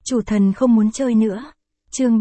Chủ thần không muốn chơi nữa. Chương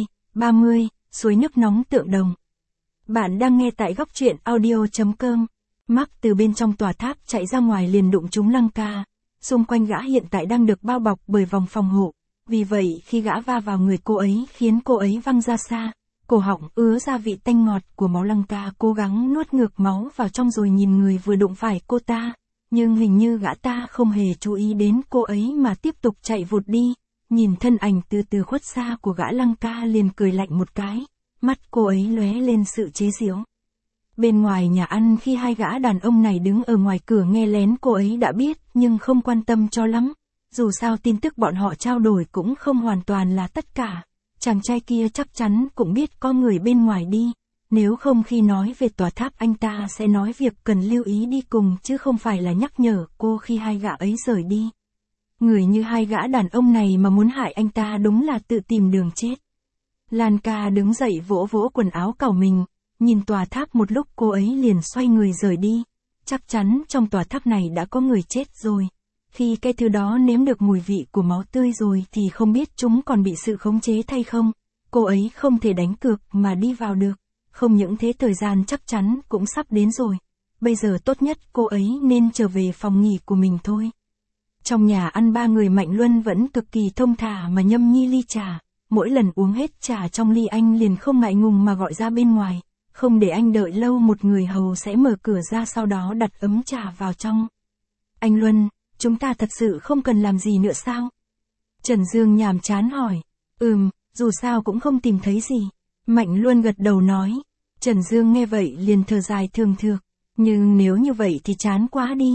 30, suối nước nóng tượng đồng. Bạn đang nghe tại góc truyện audio.com. Mark từ bên trong tòa tháp chạy ra ngoài liền đụng trúng Lăng Ca. Xung quanh gã hiện tại đang được bao bọc bởi vòng phòng hộ. Vì vậy khi gã va vào người cô ấy khiến cô ấy văng ra xa. Cổ họng ứa ra vị tanh ngọt của máu. Lăng Ca cố gắng nuốt ngược máu vào trong rồi nhìn người vừa đụng phải cô ta. Nhưng hình như gã ta không hề chú ý đến cô ấy mà tiếp tục chạy vụt đi. Nhìn thân ảnh từ từ khuất xa của gã, Lăng Ca liền cười lạnh một cái. Mắt cô ấy lóe lên sự chế giễu. Bên ngoài nhà ăn khi hai gã đàn ông này đứng ở ngoài cửa nghe lén, cô ấy đã biết nhưng không quan tâm cho lắm. Dù sao tin tức bọn họ trao đổi cũng không hoàn toàn là tất cả. Chàng trai kia chắc chắn cũng biết có người bên ngoài đi. Nếu không khi nói về tòa tháp anh ta sẽ nói việc cần lưu ý đi cùng chứ không phải là nhắc nhở cô khi hai gã ấy rời đi. Người như hai gã đàn ông này mà muốn hại anh ta đúng là tự tìm đường chết. Lan Ca đứng dậy vỗ vỗ quần áo cào mình, nhìn tòa tháp một lúc cô ấy liền xoay người rời đi. Chắc chắn trong tòa tháp này đã có người chết rồi. Khi cái thứ đó nếm được mùi vị của máu tươi rồi thì không biết chúng còn bị sự khống chế thay không. Cô ấy không thể đánh cược mà đi vào được. Không những thế thời gian chắc chắn cũng sắp đến rồi. Bây giờ tốt nhất cô ấy nên trở về phòng nghỉ của mình thôi. Trong nhà ăn ba người Mạnh Luân vẫn cực kỳ thông thả mà nhâm nhi ly trà. Mỗi lần uống hết trà trong ly anh liền không ngại ngùng mà gọi ra bên ngoài. Không để anh đợi lâu, một người hầu sẽ mở cửa ra sau đó đặt ấm trà vào trong. Anh Luân, chúng ta thật sự không cần làm gì nữa sao? Trần Dương nhàm chán hỏi. Dù sao cũng không tìm thấy gì. Mạnh Luân gật đầu nói. Trần Dương nghe vậy liền thở dài thường thượt. Nhưng nếu như vậy thì chán quá đi.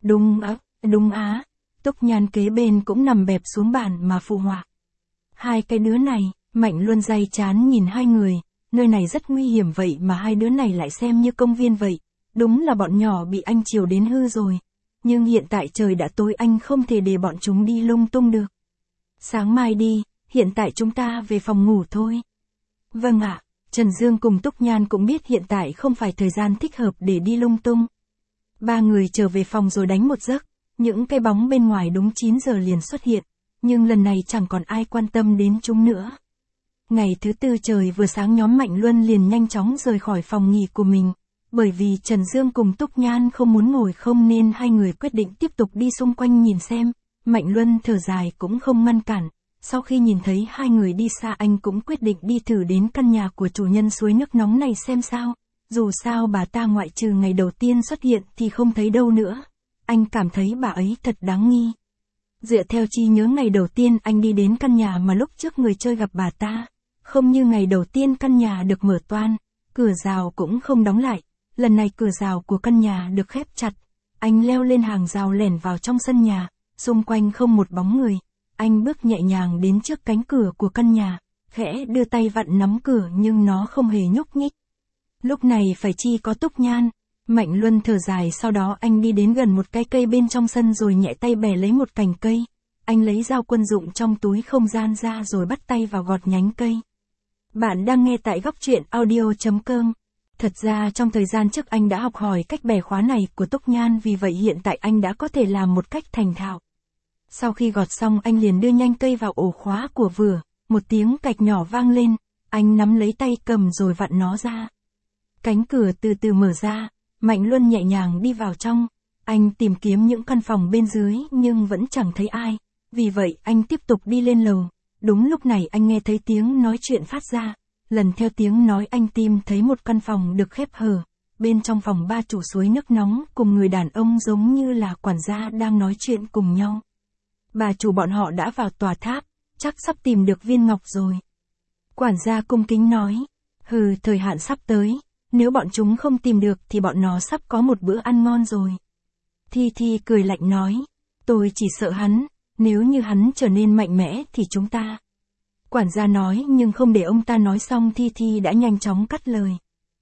Đúng á. Túc Nhan kế bên cũng nằm bẹp xuống bàn mà phụ họa. Hai cái đứa này, Mạnh Luân day chán nhìn hai người. Nơi này rất nguy hiểm vậy mà hai đứa này lại xem như công viên vậy. Đúng là bọn nhỏ bị anh chiều đến hư rồi. Nhưng hiện tại trời đã tối, anh không thể để bọn chúng đi lung tung được. Sáng mai đi, hiện tại chúng ta về phòng ngủ thôi. Vâng ạ. Trần Dương cùng Túc Nhan cũng biết hiện tại không phải thời gian thích hợp để đi lung tung. Ba người trở về phòng rồi đánh một giấc. Những cái bóng bên ngoài đúng 9 giờ liền xuất hiện. Nhưng lần này chẳng còn ai quan tâm đến chúng nữa. Ngày thứ tư trời vừa sáng, nhóm Mạnh Luân liền nhanh chóng rời khỏi phòng nghỉ của mình. Bởi vì Trần Dương cùng Túc Nhan không muốn ngồi không nên hai người quyết định tiếp tục đi xung quanh nhìn xem. Mạnh Luân thở dài cũng không ngăn cản. Sau khi nhìn thấy hai người đi xa, anh cũng quyết định đi thử đến căn nhà của chủ nhân suối nước nóng này xem sao. Dù sao bà ta ngoại trừ ngày đầu tiên xuất hiện thì không thấy đâu nữa. Anh cảm thấy bà ấy thật đáng nghi. Dựa theo trí nhớ ngày đầu tiên anh đi đến căn nhà mà lúc trước người chơi gặp bà ta. Không như ngày đầu tiên căn nhà được mở toang, cửa rào cũng không đóng lại. Lần này cửa rào của căn nhà được khép chặt. Anh leo lên hàng rào lẻn vào trong sân nhà, xung quanh không một bóng người. Anh bước nhẹ nhàng đến trước cánh cửa của căn nhà, khẽ đưa tay vặn nắm cửa nhưng nó không hề nhúc nhích. Lúc này phải chi có Túc Nhan. Mạnh Luân thở dài, sau đó anh đi đến gần một cái cây bên trong sân rồi nhẹ tay bẻ lấy một cành cây. Anh lấy dao quân dụng trong túi không gian ra rồi bắt tay vào gọt nhánh cây. Bạn đang nghe tại góc truyện audio.com. Thật ra trong thời gian trước anh đã học hỏi cách bẻ khóa này của Túc Nhan, vì vậy hiện tại anh đã có thể làm một cách thành thạo. Sau khi gọt xong anh liền đưa nhanh cây vào ổ khóa của vửa, một tiếng cạch nhỏ vang lên, anh nắm lấy tay cầm rồi vặn nó ra. Cánh cửa từ từ mở ra, Mạnh Luân nhẹ nhàng đi vào trong, anh tìm kiếm những căn phòng bên dưới nhưng vẫn chẳng thấy ai, vì vậy anh tiếp tục đi lên lầu. Đúng lúc này anh nghe thấy tiếng nói chuyện phát ra, lần theo tiếng nói anh tìm thấy một căn phòng được khép hờ, bên trong phòng ba chủ suối nước nóng cùng người đàn ông giống như là quản gia đang nói chuyện cùng nhau. Bà chủ bọn họ đã vào tòa tháp, chắc sắp tìm được viên ngọc rồi. Quản gia cung kính nói, thời hạn sắp tới, nếu bọn chúng không tìm được thì bọn nó sắp có một bữa ăn ngon rồi. Thi cười lạnh nói, tôi chỉ sợ hắn, nếu như hắn trở nên mạnh mẽ thì chúng ta. Quản gia nói nhưng không để ông ta nói xong Thi đã nhanh chóng cắt lời.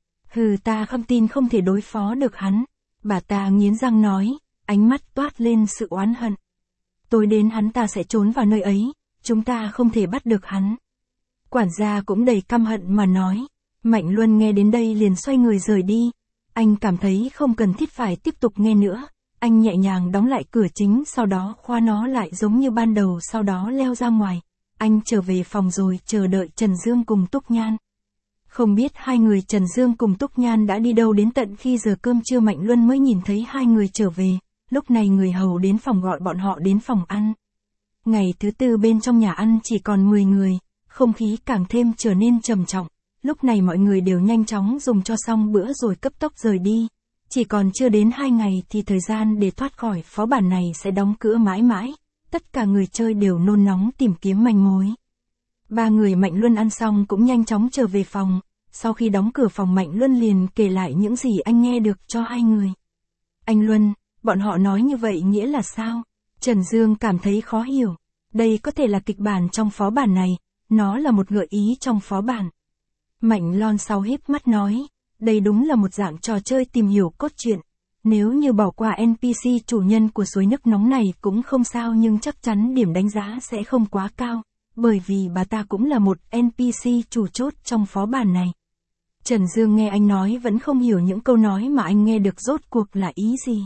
Ta không tin không thể đối phó được hắn. Bà ta nghiến răng nói, ánh mắt toát lên sự oán hận. Tối đến hắn ta sẽ trốn vào nơi ấy, chúng ta không thể bắt được hắn. Quản gia cũng đầy căm hận mà nói. Mạnh Luân nghe đến đây liền xoay người rời đi. Anh cảm thấy không cần thiết phải tiếp tục nghe nữa. Anh nhẹ nhàng đóng lại cửa chính, sau đó khóa nó lại giống như ban đầu, sau đó leo ra ngoài. anh trở về phòng rồi chờ đợi Trần Dương cùng Túc Nhan. Không biết hai người Trần Dương cùng Túc Nhan đã đi đâu, đến tận khi giờ cơm trưa Mạnh Luân mới nhìn thấy hai người trở về, lúc này người hầu đến phòng gọi bọn họ đến phòng ăn. Ngày thứ tư bên trong nhà ăn chỉ còn 10 người, không khí càng thêm trở nên trầm trọng, lúc này mọi người đều nhanh chóng dùng cho xong bữa rồi cấp tốc rời đi. Chỉ còn chưa đến 2 ngày thì thời gian để thoát khỏi phó bản này sẽ đóng cửa mãi mãi, tất cả người chơi đều nôn nóng tìm kiếm manh mối. Ba người Mạnh Luân ăn xong cũng nhanh chóng trở về phòng, sau khi đóng cửa phòng Mạnh Luân liền kể lại những gì anh nghe được cho hai người. Anh Luân, bọn họ nói như vậy nghĩa là sao? Trần Dương cảm thấy khó hiểu, đây có thể là kịch bản trong phó bản này, nó là một gợi ý trong phó bản. Mạnh Lon sau híp mắt nói, đây đúng là một dạng trò chơi tìm hiểu cốt truyện. Nếu như bỏ qua NPC chủ nhân của suối nước nóng này cũng không sao, nhưng chắc chắn điểm đánh giá sẽ không quá cao, bởi vì bà ta cũng là một NPC chủ chốt trong phó bản này. Trần Dương nghe anh nói vẫn không hiểu những câu nói mà anh nghe được rốt cuộc là ý gì.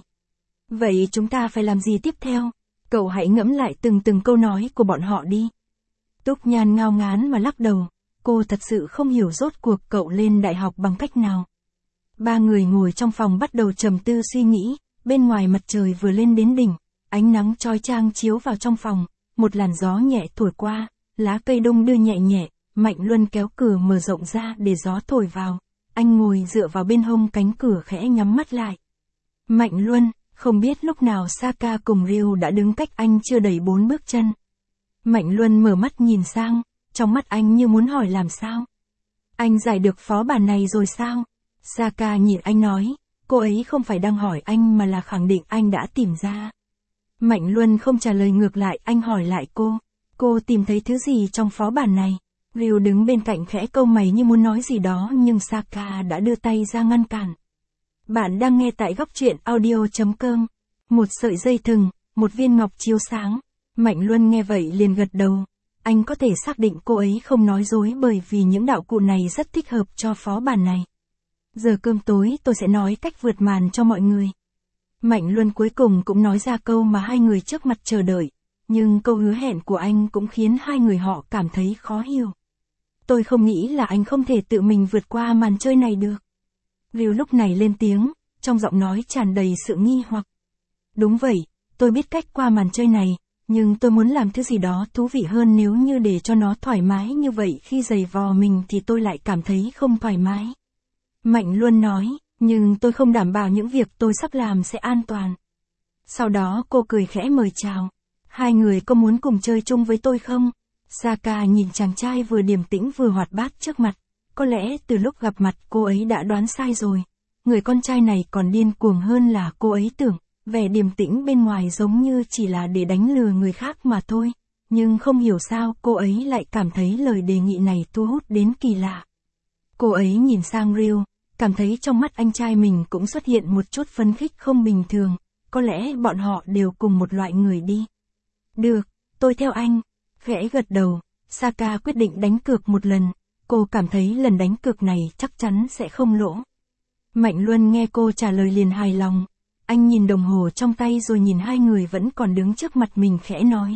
Vậy chúng ta phải làm gì tiếp theo? Cậu hãy ngẫm lại từng câu nói của bọn họ đi. Túc Nhan ngao ngán mà lắc đầu, cô thật sự không hiểu rốt cuộc cậu lên đại học bằng cách nào. Ba người ngồi trong phòng bắt đầu trầm tư suy nghĩ, bên ngoài mặt trời vừa lên đến đỉnh, ánh nắng chói chang chiếu vào trong phòng, một làn gió nhẹ thổi qua, lá cây đung đưa nhẹ nhẹ, Mạnh Luân kéo cửa mở rộng ra để gió thổi vào, anh ngồi dựa vào bên hông cánh cửa khẽ nhắm mắt lại. Mạnh Luân, không biết lúc nào Saka cùng Ryu đã đứng cách anh chưa đầy 4 bước chân. Mạnh Luân mở mắt nhìn sang, trong mắt anh như muốn hỏi làm sao? Anh giải được phó bản này rồi sao? Saka nhìn anh nói, cô ấy không phải đang hỏi anh mà là khẳng định anh đã tìm ra. Mạnh Luân không trả lời, ngược lại anh hỏi lại cô tìm thấy thứ gì trong phó bản này? Ryu đứng bên cạnh khẽ cau mày như muốn nói gì đó nhưng Saka đã đưa tay ra ngăn cản. Bạn đang nghe tại góc truyện audio.com. Một sợi dây thừng, một viên ngọc chiếu sáng. Mạnh Luân nghe vậy liền gật đầu. Anh có thể xác định cô ấy không nói dối bởi vì những đạo cụ này rất thích hợp cho phó bản này. Giờ cơm tối tôi sẽ nói cách vượt màn cho mọi người. Mạnh Luân cuối cùng cũng nói ra câu mà hai người trước mặt chờ đợi. Nhưng câu hứa hẹn của anh cũng khiến hai người họ cảm thấy khó hiểu. Tôi không nghĩ là anh không thể tự mình vượt qua màn chơi này được. Ryu lúc này lên tiếng, trong giọng nói tràn đầy sự nghi hoặc. Đúng vậy, tôi biết cách qua màn chơi này, nhưng tôi muốn làm thứ gì đó thú vị hơn, nếu như để cho nó thoải mái như vậy khi giày vò mình thì tôi lại cảm thấy không thoải mái. Mạnh Luân nói, nhưng tôi không đảm bảo những việc tôi sắp làm sẽ an toàn. Sau đó cô cười khẽ mời chào. Hai người có muốn cùng chơi chung với tôi không? Saka nhìn chàng trai vừa điềm tĩnh vừa hoạt bát trước mặt. Có lẽ từ lúc gặp mặt cô ấy đã đoán sai rồi. Người con trai này còn điên cuồng hơn là cô ấy tưởng. Vẻ điềm tĩnh bên ngoài giống như chỉ là để đánh lừa người khác mà thôi. Nhưng không hiểu sao cô ấy lại cảm thấy lời đề nghị này thu hút đến kỳ lạ. Cô ấy nhìn sang Ryu, cảm thấy trong mắt anh trai mình cũng xuất hiện một chút phấn khích không bình thường. Có lẽ bọn họ đều cùng một loại người đi. Được, tôi theo anh. Khẽ gật đầu, Saka quyết định đánh cược một lần. Cô cảm thấy lần đánh cược này chắc chắn sẽ không lỗ. Mạnh Luân nghe cô trả lời liền hài lòng. Anh nhìn đồng hồ trong tay rồi nhìn hai người vẫn còn đứng trước mặt mình khẽ nói.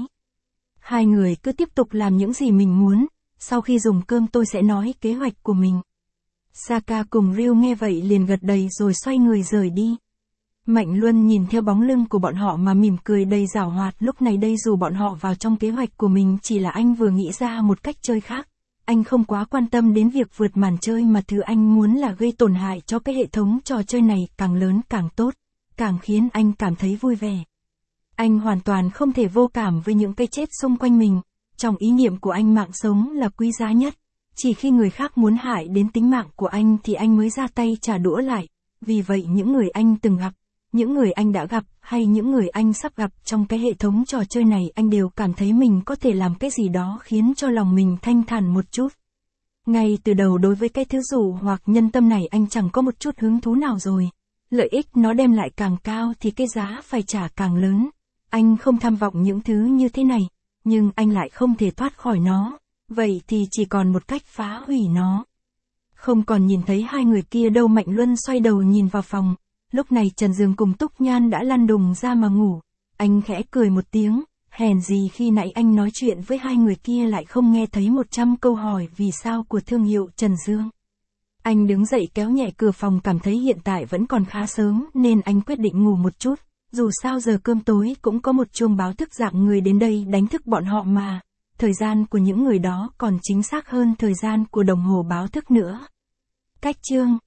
Hai người cứ tiếp tục làm những gì mình muốn, sau khi dùng cơm tôi sẽ nói kế hoạch của mình. Saka cùng Ryu nghe vậy liền gật đầy rồi xoay người rời đi. Mạnh Luân nhìn theo bóng lưng của bọn họ mà mỉm cười đầy giảo hoạt. Lúc này đây dù bọn họ vào trong kế hoạch của mình chỉ là anh vừa nghĩ ra một cách chơi khác. Anh không quá quan tâm đến việc vượt màn chơi mà thứ anh muốn là gây tổn hại cho cái hệ thống trò chơi này càng lớn càng tốt, càng khiến anh cảm thấy vui vẻ. Anh hoàn toàn không thể vô cảm với những cái chết xung quanh mình. Trong ý niệm của anh mạng sống là quý giá nhất. Chỉ khi người khác muốn hại đến tính mạng của anh thì anh mới ra tay trả đũa lại. Vì vậy những người anh từng gặp, những người anh đã gặp hay những người anh sắp gặp trong cái hệ thống trò chơi này, anh đều cảm thấy mình có thể làm cái gì đó khiến cho lòng mình thanh thản một chút. Ngay từ đầu đối với cái thứ dụ hoặc nhân tâm này anh chẳng có một chút hứng thú nào rồi. Lợi ích nó đem lại càng cao thì cái giá phải trả càng lớn. Anh không tham vọng những thứ như thế này, nhưng anh lại không thể thoát khỏi nó. Vậy thì chỉ còn một cách phá hủy nó. Không còn nhìn thấy hai người kia đâu. Mạnh Luân xoay đầu nhìn vào phòng. Lúc này Trần Dương cùng Túc Nhan đã lăn đùng ra mà ngủ. Anh khẽ cười một tiếng, Hèn gì khi nãy anh nói chuyện với hai người kia lại không nghe thấy 100 câu hỏi vì sao của thương hiệu Trần Dương. Anh đứng dậy kéo nhẹ cửa phòng, cảm thấy hiện tại vẫn còn khá sớm nên anh quyết định ngủ một chút. Dù sao giờ cơm tối cũng có một chuông báo thức dạng người đến đây đánh thức bọn họ mà. Thời gian của những người đó còn chính xác hơn thời gian của đồng hồ báo thức nữa. Cách chương